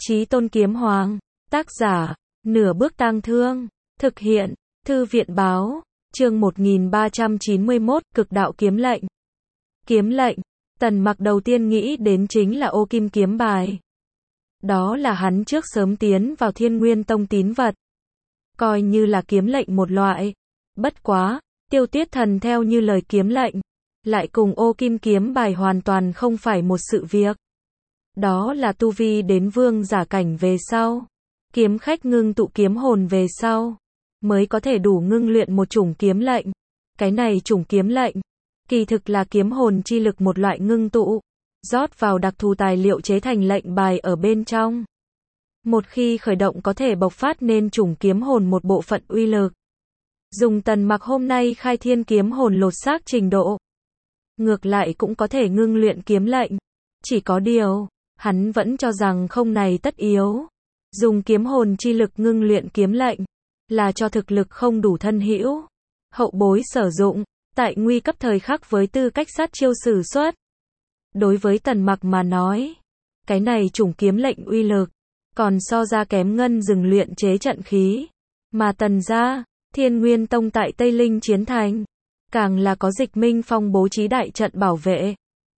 Chí Tôn Kiếm Hoàng, tác giả, Nửa Bước Tang Thương, thực hiện, Thư viện báo, chương 1391, Cực Đạo Kiếm Lệnh. Kiếm lệnh, Tần Mặc đầu tiên nghĩ đến chính là ô kim kiếm bài. Đó là hắn trước sớm tiến vào Thiên Nguyên Tông tín vật. Coi như là kiếm lệnh một loại. Bất quá, Tiêu Tuyết Thần theo như lời kiếm lệnh, lại cùng ô kim kiếm bài hoàn toàn không phải một sự việc. Đó là tu vi đến vương giả cảnh về sau, kiếm khách ngưng tụ kiếm hồn về sau, mới có thể đủ ngưng luyện một chủng kiếm lệnh. Cái này chủng kiếm lệnh, kỳ thực là kiếm hồn chi lực một loại ngưng tụ, rót vào đặc thù tài liệu chế thành lệnh bài ở bên trong. Một khi khởi động có thể bộc phát nên chủng kiếm hồn một bộ phận uy lực. Dùng Tần Mặc hôm nay khai thiên kiếm hồn lột xác trình độ, ngược lại cũng có thể ngưng luyện kiếm lệnh. Chỉ có điều, hắn vẫn cho rằng không này tất yếu. Dùng kiếm hồn chi lực ngưng luyện kiếm lệnh, là cho thực lực không đủ thân hữu, hậu bối sử dụng, tại nguy cấp thời khắc với tư cách sát chiêu sử xuất. Đối với Tần Mặc mà nói, cái này chủng kiếm lệnh uy lực, còn so ra kém ngân dừng luyện chế trận khí. Mà Tần gia, Thiên Nguyên Tông tại Tây Linh chiến thành, càng là có Dịch Minh Phong bố trí đại trận bảo vệ.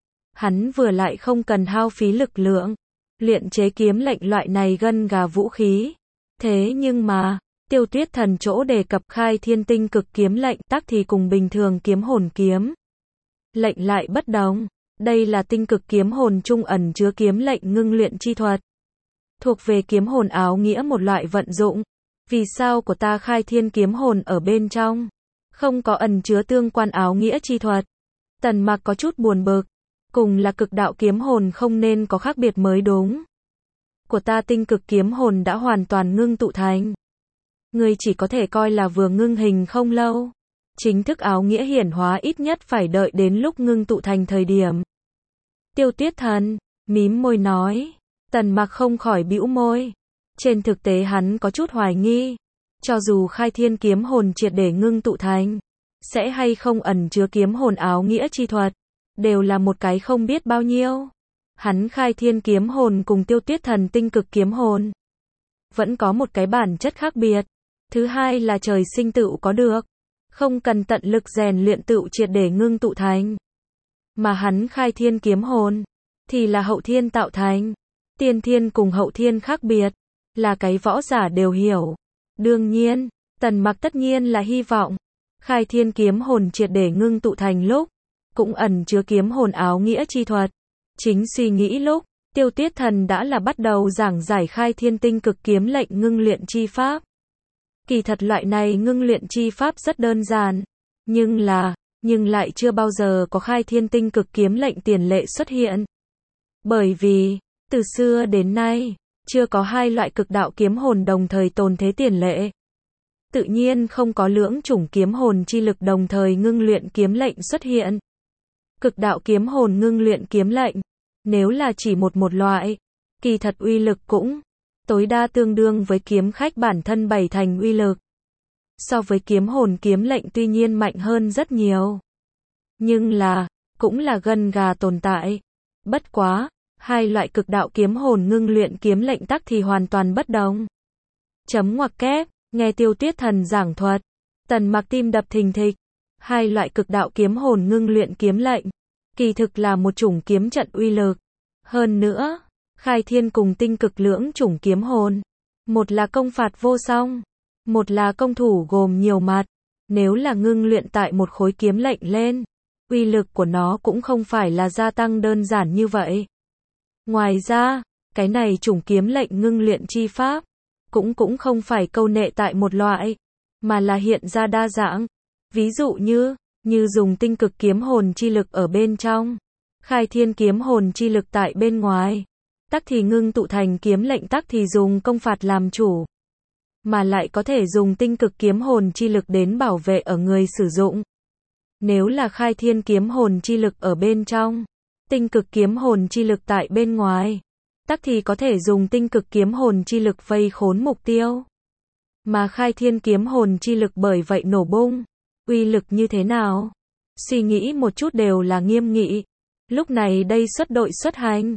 Hắn vừa lại không cần hao phí lực lượng, luyện chế kiếm lệnh loại này gân gà vũ khí. Thế nhưng mà, Tiêu Tuyết Thần chỗ đề cập khai thiên tinh cực kiếm lệnh tác thì cùng bình thường kiếm hồn kiếm lệnh lại bất đồng. Đây là tinh cực kiếm hồn trung ẩn chứa kiếm lệnh ngưng luyện chi thuật, thuộc về kiếm hồn áo nghĩa một loại vận dụng. Vì sao của ta khai thiên kiếm hồn ở bên trong không có ẩn chứa tương quan áo nghĩa chi thuật? Tần Mặc có chút buồn bực, cùng là cực đạo kiếm hồn không nên có khác biệt mới đúng. Của ta tinh cực kiếm hồn đã hoàn toàn ngưng tụ thành. Ngươi chỉ có thể coi là vừa ngưng hình không lâu. Chính thức áo nghĩa hiển hóa ít nhất phải đợi đến lúc ngưng tụ thành thời điểm. Tiêu Tuyết Thần mím môi nói. Tần Mặc không khỏi bĩu môi. Trên thực tế hắn có chút hoài nghi, cho dù khai thiên kiếm hồn triệt để ngưng tụ thành, sẽ hay không ẩn chứa kiếm hồn áo nghĩa chi thuật, đều là một cái không biết bao nhiêu. Hắn khai thiên kiếm hồn cùng Tiêu Tuyết Thần tinh cực kiếm hồn vẫn có một cái bản chất khác biệt. Thứ hai là trời sinh tựu có được, không cần tận lực rèn luyện tựu triệt để ngưng tụ thành. Mà hắn khai thiên kiếm hồn thì là hậu thiên tạo thành. Tiên thiên cùng hậu thiên khác biệt, là cái võ giả đều hiểu. Đương nhiên, Tần Mặc tất nhiên là hy vọng khai thiên kiếm hồn triệt để ngưng tụ thành lúc, cũng ẩn chứa kiếm hồn áo nghĩa chi thuật. Chính suy nghĩ lúc, Tiêu Tuyết Thần đã là bắt đầu giảng giải khai thiên tinh cực kiếm lệnh ngưng luyện chi pháp. Kỳ thật loại này ngưng luyện chi pháp rất đơn giản, nhưng lại chưa bao giờ có khai thiên tinh cực kiếm lệnh tiền lệ xuất hiện. Bởi vì, từ xưa đến nay, chưa có hai loại cực đạo kiếm hồn đồng thời tồn thế tiền lệ. Tự nhiên không có lưỡng chủng kiếm hồn chi lực đồng thời ngưng luyện kiếm lệnh xuất hiện. Cực đạo kiếm hồn ngưng luyện kiếm lệnh, nếu là chỉ một loại, kỳ thật uy lực cũng tối đa tương đương với kiếm khách bản thân bảy thành uy lực. So với kiếm hồn kiếm lệnh tuy nhiên mạnh hơn rất nhiều, nhưng cũng là gân gà tồn tại. Bất quá, hai loại cực đạo kiếm hồn ngưng luyện kiếm lệnh tắc thì hoàn toàn bất đồng. Chấm ngoặc kép, nghe Tiêu Tuyết Thần giảng thuật, Tần Mặc tim đập thình thịch. Hai loại cực đạo kiếm hồn ngưng luyện kiếm lệnh, kỳ thực là một chủng kiếm trận uy lực. Hơn nữa, khai thiên cùng tinh cực lưỡng chủng kiếm hồn, một là công phạt vô song, một là công thủ gồm nhiều mặt. Nếu là ngưng luyện tại một khối kiếm lệnh lên, uy lực của nó cũng không phải là gia tăng đơn giản như vậy. Ngoài ra, cái này chủng kiếm lệnh ngưng luyện chi pháp, cũng không phải câu nệ tại một loại, mà là hiện ra đa dạng. Ví dụ như dùng tinh cực kiếm hồn chi lực ở bên trong, khai thiên kiếm hồn chi lực tại bên ngoài, tắc thì ngưng tụ thành kiếm lệnh tắc thì dùng công phạt làm chủ. Mà lại có thể dùng tinh cực kiếm hồn chi lực đến bảo vệ ở người sử dụng. Nếu là khai thiên kiếm hồn chi lực ở bên trong, tinh cực kiếm hồn chi lực tại bên ngoài, tắc thì có thể dùng tinh cực kiếm hồn chi lực vây khốn mục tiêu. Mà khai thiên kiếm hồn chi lực bởi vậy nổ bung, uy lực như thế nào? Suy nghĩ một chút đều là nghiêm nghị. Lúc này đây xuất đội xuất hành,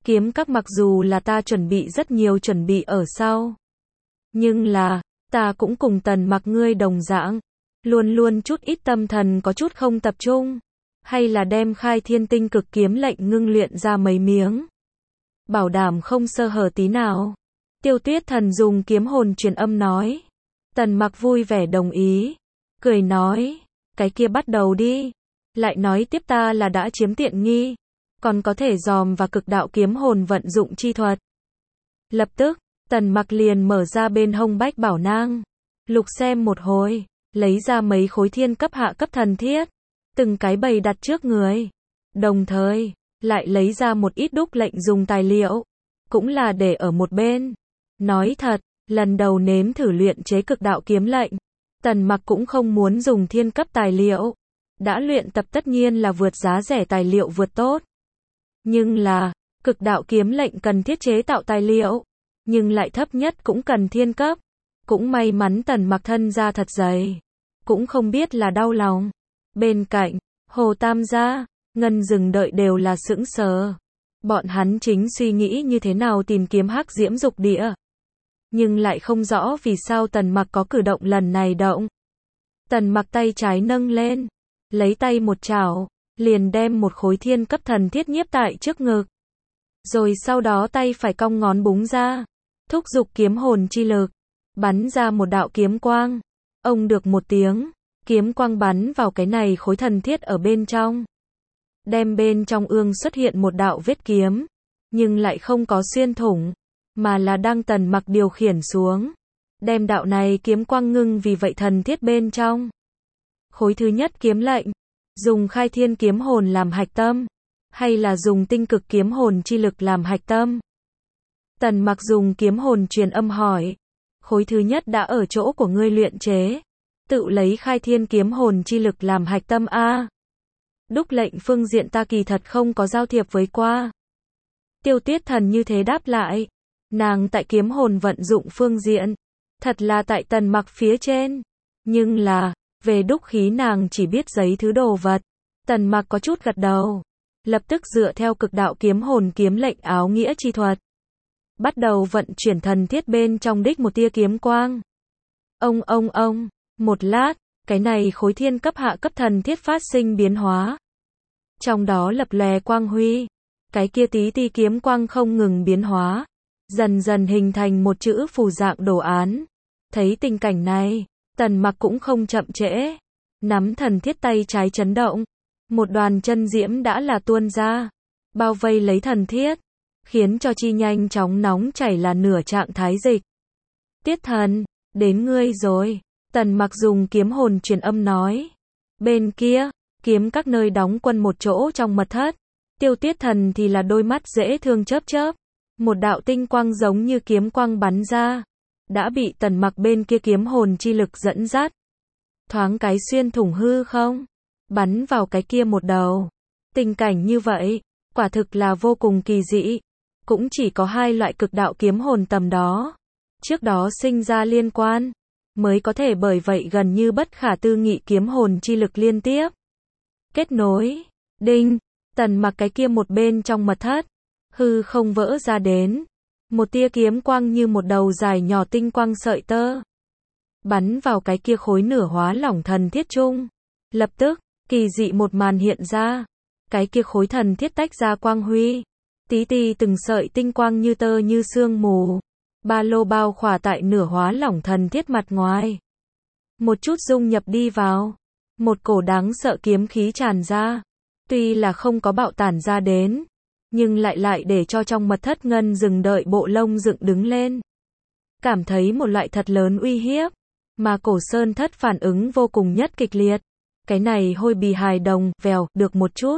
kiếm các mặc dù là ta chuẩn bị rất nhiều chuẩn bị ở sau. Nhưng là, ta cũng cùng Tần Mặc ngươi đồng dạng, luôn luôn chút ít tâm thần có chút không tập trung, hay là đem khai thiên tinh cực kiếm lệnh ngưng luyện ra mấy miếng. Bảo đảm không sơ hở tí nào. Tiêu Tuyết Thần dùng kiếm hồn truyền âm nói. Tần Mặc vui vẻ đồng ý, cười nói, cái kia bắt đầu đi. Lại nói tiếp ta là đã chiếm tiện nghi, còn có thể dòm và cực đạo kiếm hồn vận dụng chi thuật. Lập tức, Tần Mặc liền mở ra bên hông bách bảo nang, lục xem một hồi, lấy ra mấy khối thiên cấp hạ cấp thần thiết, từng cái bày đặt trước người. Đồng thời, lại lấy ra một ít đúc lệnh dùng tài liệu, cũng là để ở một bên. Nói thật, lần đầu nếm thử luyện chế cực đạo kiếm lệnh, Tần Mặc cũng không muốn dùng thiên cấp tài liệu. Đã luyện tập tất nhiên là vượt giá rẻ tài liệu vượt tốt. Nhưng là, cực đạo kiếm lệnh cần thiết chế tạo tài liệu, nhưng lại thấp nhất cũng cần thiên cấp. Cũng may mắn Tần Mặc thân ra thật dày, cũng không biết là đau lòng. Bên cạnh, Hồ Tam gia, Ngân Dừng đợi đều là sững sờ. Bọn hắn chính suy nghĩ như thế nào tìm kiếm hắc diễm dục địa, nhưng lại không rõ vì sao Tần Mặc có cử động lần này động. Tần Mặc tay trái nâng lên, lấy tay một chảo, liền đem một khối thiên cấp thần thiết nhiếp tại trước ngực. Rồi sau đó tay phải cong ngón búng ra, thúc giục kiếm hồn chi lực, bắn ra một đạo kiếm quang. Ông được một tiếng, kiếm quang bắn vào cái này khối thần thiết ở bên trong. Đem bên trong ương xuất hiện một đạo vết kiếm, nhưng lại không có xuyên thủng, mà là đang Tần Mặc điều khiển xuống. Đem đạo này kiếm quang ngưng vì vậy thần thiết bên trong. Khối thứ nhất kiếm lệnh, dùng khai thiên kiếm hồn làm hạch tâm, hay là dùng tinh cực kiếm hồn chi lực làm hạch tâm? Tần Mặc dùng kiếm hồn truyền âm hỏi. Khối thứ nhất đã ở chỗ của ngươi luyện chế, tự lấy khai thiên kiếm hồn chi lực làm hạch tâm a. Đúc lệnh phương diện ta kỳ thật không có giao thiệp với qua. Tiêu Tuyết Thần như thế đáp lại. Nàng tại kiếm hồn vận dụng phương diện, thật là tại Tần Mặc phía trên. Nhưng là, về đúc khí nàng chỉ biết giấy thứ đồ vật. Tần Mặc có chút gật đầu, lập tức dựa theo cực đạo kiếm hồn kiếm lệnh áo nghĩa chi thuật, bắt đầu vận chuyển thần thiết bên trong đích một tia kiếm quang. Ông, một lát, cái này khối thiên cấp hạ cấp thần thiết phát sinh biến hóa. Trong đó lập lòe quang huy, cái kia tí ti kiếm quang không ngừng biến hóa, dần dần hình thành một chữ phù dạng đồ án. Thấy tình cảnh này, Tần Mặc cũng không chậm trễ, nắm thần thiết tay trái chấn động, một đoàn chân diễm đã là tuôn ra, bao vây lấy thần thiết, khiến cho chi nhanh chóng nóng chảy là nửa trạng thái dịch. Tiết Thần, đến ngươi rồi. Tần Mặc dùng kiếm hồn truyền âm nói. Bên kia, kiếm các nơi đóng quân một chỗ trong mật thất. Tiêu Tiết Thần thì là đôi mắt dễ thương chớp chớp. Một đạo tinh quang giống như kiếm quang bắn ra, đã bị Tần Mặc bên kia kiếm hồn chi lực dẫn dắt. Thoáng cái xuyên thủng hư không, bắn vào cái kia một đầu. Tình cảnh như vậy, quả thực là vô cùng kỳ dị. Cũng chỉ có hai loại cực đạo kiếm hồn tầm đó, trước đó sinh ra liên quan, mới có thể bởi vậy gần như bất khả tư nghị kiếm hồn chi lực liên tiếp kết nối. Đinh, Tần Mặc cái kia một bên trong mật thất, hư không vỡ ra đến, một tia kiếm quang như một đầu dài nhỏ tinh quang sợi tơ, bắn vào cái kia khối nửa hóa lỏng thần thiết trung. Lập tức, kỳ dị một màn hiện ra, cái kia khối thần thiết tách ra quang huy, tí ti từng sợi tinh quang như tơ như sương mù, ba lô bao khỏa tại nửa hóa lỏng thần thiết mặt ngoài, một chút dung nhập đi vào, một cổ đáng sợ kiếm khí tràn ra, tuy là không có bạo tản ra đến, nhưng lại để cho trong mật thất Ngân Dừng đợi bộ lông dựng đứng lên, cảm thấy một loại thật lớn uy hiếp, mà cổ sơn thất phản ứng vô cùng nhất kịch liệt. Cái này hôi bì hài đồng, vèo, được một chút,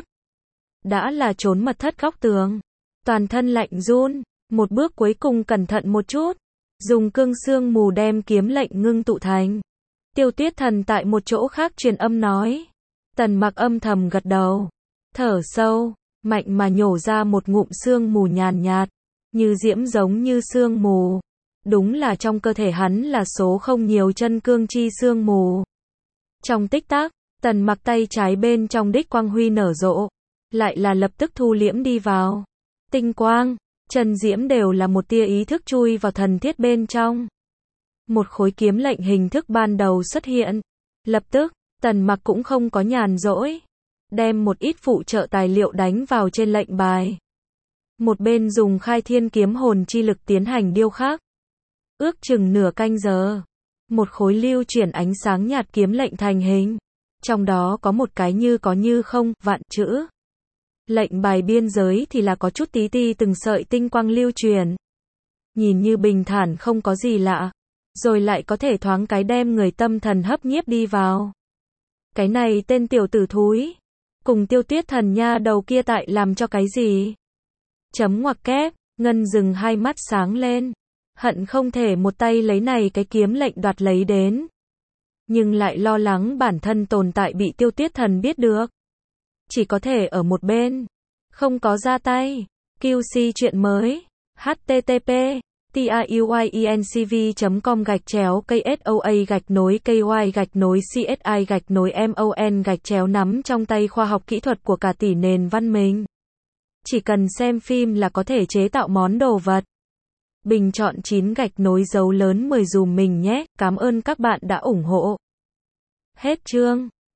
đã là trốn mật thất góc tường, toàn thân lạnh run, một bước cuối cùng cẩn thận một chút, dùng cương xương mù đem kiếm lệnh ngưng tụ thành. Tiêu Tuyết Thần tại một chỗ khác truyền âm nói. Tần Mặc âm thầm gật đầu, thở sâu, mạnh mà nhổ ra một ngụm xương mù nhàn nhạt, như diễm giống như xương mù. Đúng là trong cơ thể hắn là số không nhiều chân cương chi xương mù. Trong tích tắc, Tần Mặc tay trái bên trong đích quang huy nở rộ, lại là lập tức thu liễm đi vào. tinh quang, chân diễm đều là một tia ý thức chui vào thần thiết bên trong. Một khối kiếm lệnh hình thức ban đầu xuất hiện. Lập tức, Tần Mặc cũng không có nhàn rỗi. Đem một ít phụ trợ tài liệu đánh vào trên lệnh bài. Một bên dùng khai thiên kiếm hồn chi lực tiến hành điêu khắc. Ước chừng nửa canh giờ. Một khối lưu chuyển ánh sáng nhạt kiếm lệnh thành hình. Trong đó có một cái như có như không, vạn chữ. Lệnh bài biên giới thì là có chút tí ti từng sợi tinh quang lưu truyền. Nhìn như bình thản không có gì lạ. Rồi lại có thể thoáng cái đem người tâm thần hấp nhiếp đi vào. Cái này tên tiểu tử thúi. Cùng Tiêu Tuyết Thần nha đầu kia tại làm cho cái gì? Chấm ngoặc kép, Ngân dừng hai mắt sáng lên. Hận không thể một tay lấy này cái kiếm lệnh đoạt lấy đến. Nhưng lại lo lắng bản thân tồn tại bị Tiêu Tuyết Thần biết được. Chỉ có thể ở một bên. Không có ra tay. QC chuyện mới. http tiuyencv.com/KSOA-KY-CSI-MON-nắm trong tay khoa học kỹ thuật của cả tỷ nền văn minh. Chỉ cần xem phim là có thể chế tạo món đồ vật. Bình chọn 9 dấu lớn 10 dùm mình nhé, cảm ơn các bạn đã ủng hộ. Hết chương.